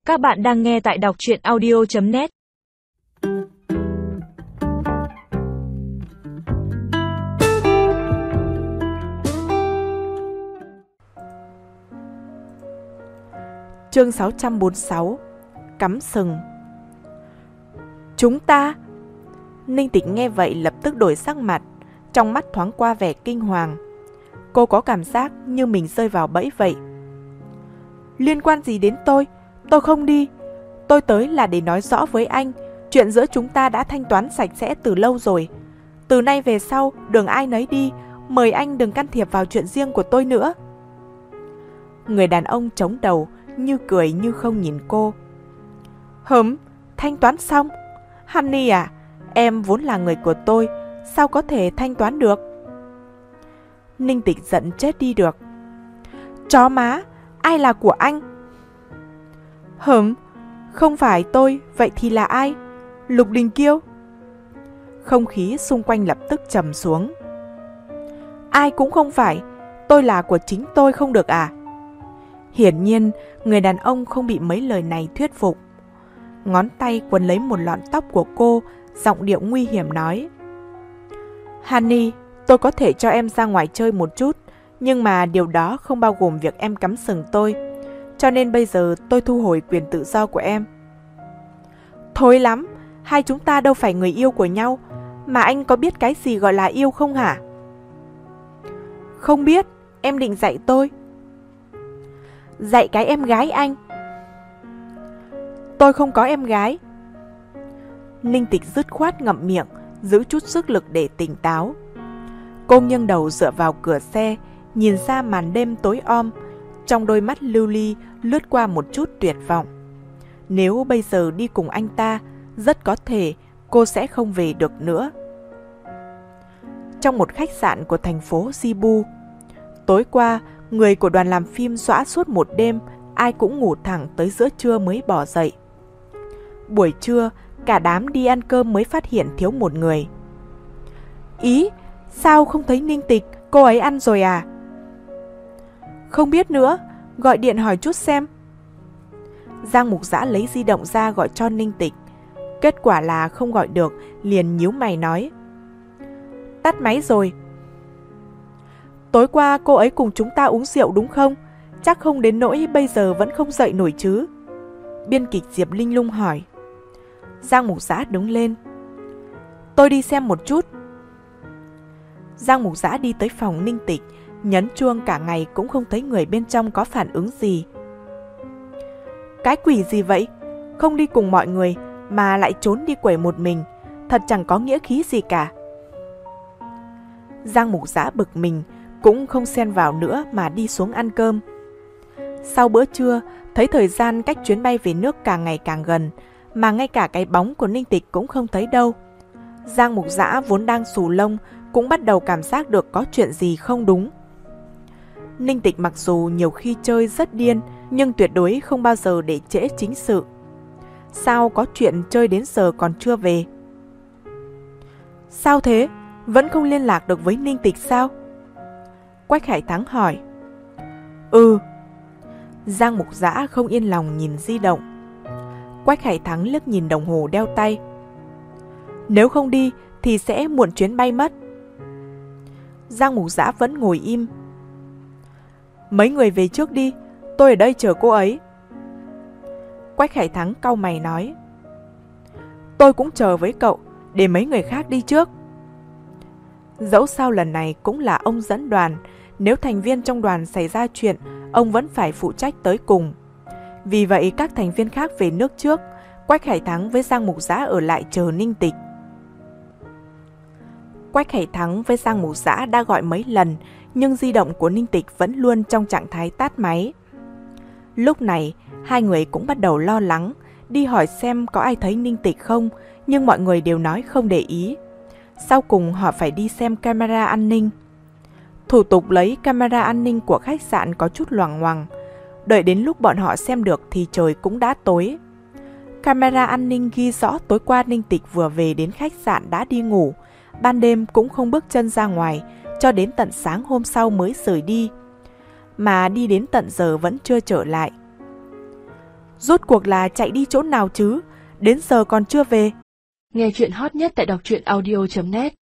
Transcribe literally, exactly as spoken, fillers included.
Các bạn đang nghe tại đọc truyện audio chấm net. Chương sáu trăm bốn mươi sáu. Cắm sừng. Chúng ta... Ninh Tịch nghe vậy lập tức đổi sắc mặt, trong mắt thoáng qua vẻ kinh hoàng. Cô có cảm giác như mình rơi vào bẫy vậy. Liên quan gì đến tôi? Tôi không đi. Tôi tới là để nói rõ với anh, chuyện giữa chúng ta đã thanh toán sạch sẽ từ lâu rồi. Từ nay về sau, đường ai nấy đi, mời anh đừng can thiệp vào chuyện riêng của tôi nữa. Người đàn ông chống đầu, như cười như không nhìn cô. Hửm, thanh toán xong? Honey à, em vốn là người của tôi, sao có thể thanh toán được? Ninh Tịch giận chết đi được. Chó má, ai là của anh? Hửm, không phải tôi, vậy thì là ai? Lục Đình Kiêu? Không khí xung quanh lập tức trầm xuống. Ai cũng không phải, tôi là của chính tôi không được à? Hiển nhiên, người đàn ông không bị mấy lời này thuyết phục. Ngón tay quấn lấy một lọn tóc của cô, giọng điệu nguy hiểm nói. Honey, tôi có thể cho em ra ngoài chơi một chút, nhưng mà điều đó không bao gồm việc em cắm sừng tôi. Cho nên bây giờ tôi thu hồi quyền tự do của em. Thôi lắm, hai chúng ta đâu phải người yêu của nhau, mà anh có biết cái gì gọi là yêu không hả? Không biết, em định dạy tôi. Dạy cái em gái anh. Tôi không có em gái. Ninh Tịch dứt khoát ngậm miệng, giữ chút sức lực để tỉnh táo. Cô nghiêng đầu dựa vào cửa xe, nhìn ra màn đêm tối om, trong đôi mắt lưu ly lướt qua một chút tuyệt vọng. Nếu bây giờ đi cùng anh ta, rất có thể cô sẽ không về được nữa. Trong một khách sạn của thành phố Jibu, tối qua, người của đoàn làm phim dõa suốt một đêm, ai cũng ngủ thẳng tới giữa trưa mới bỏ dậy. Buổi trưa, cả đám đi ăn cơm mới phát hiện thiếu một người. Ý, sao không thấy Ninh Tịch, cô ấy ăn rồi à? Không biết nữa, gọi điện hỏi chút xem. Giang Mục Dã lấy di động ra gọi cho Ninh Tịch. Kết quả là không gọi được, liền nhíu mày nói. Tắt máy rồi. Tối qua cô ấy cùng chúng ta uống rượu đúng không? Chắc không đến nỗi bây giờ vẫn không dậy nổi chứ? Biên kịch Diệp Linh Lung hỏi. Giang Mục Dã đứng lên. Tôi đi xem một chút. Giang Mục Dã đi tới phòng Ninh Tịch, nhấn chuông cả ngày cũng không thấy người bên trong có phản ứng gì. Cái quỷ gì vậy? Không đi cùng mọi người mà lại trốn đi quẩy một mình, thật chẳng có nghĩa khí gì cả. Giang Mục Dã bực mình, cũng không xen vào nữa mà đi xuống ăn cơm. Sau bữa trưa, thấy thời gian cách chuyến bay về nước càng ngày càng gần, mà ngay cả cái bóng của Ninh Tịch cũng không thấy đâu. Giang Mục Dã vốn đang xù lông, cũng bắt đầu cảm giác được có chuyện gì không đúng. Ninh Tịch mặc dù nhiều khi chơi rất điên, nhưng tuyệt đối không bao giờ để trễ chính sự. Sao có chuyện chơi đến giờ còn chưa về? Sao thế? Vẫn không liên lạc được với Ninh Tịch sao? Quách Hải Thắng hỏi. Ừ. Giang Mục Dã không yên lòng nhìn di động. Quách Hải Thắng liếc nhìn đồng hồ đeo tay. Nếu không đi thì sẽ muộn chuyến bay mất. Giang Mục Dã vẫn ngồi im. Mấy người về trước đi, tôi ở đây chờ cô ấy. Quách Hải Thắng cau mày nói. Tôi cũng chờ với cậu, để mấy người khác đi trước. Dẫu sao lần này cũng là ông dẫn đoàn, nếu thành viên trong đoàn xảy ra chuyện, ông vẫn phải phụ trách tới cùng. Vì vậy các thành viên khác về nước trước, Quách Hải Thắng với Giang Mục Dã ở lại chờ Ninh Tịch. Quách Hải Thắng với Giang Mục Dã đã gọi mấy lần, nhưng di động của Ninh Tịch vẫn luôn trong trạng thái tắt máy. Lúc này, hai người cũng bắt đầu lo lắng, đi hỏi xem có ai thấy Ninh Tịch không, nhưng mọi người đều nói không để ý. Sau cùng họ phải đi xem camera an ninh. Thủ tục lấy camera an ninh của khách sạn có chút loằng ngoằng. Đợi đến lúc bọn họ xem được thì trời cũng đã tối. Camera an ninh ghi rõ tối qua Ninh Tịch vừa về đến khách sạn đã đi ngủ, ban đêm cũng không bước chân ra ngoài, cho đến tận sáng hôm sau mới rời đi. Mà đi đến tận giờ vẫn chưa trở lại. Rốt cuộc là chạy đi chỗ nào chứ? Đến giờ còn chưa về. Nghe chuyện hot nhất tại đọc truyện audio chấm net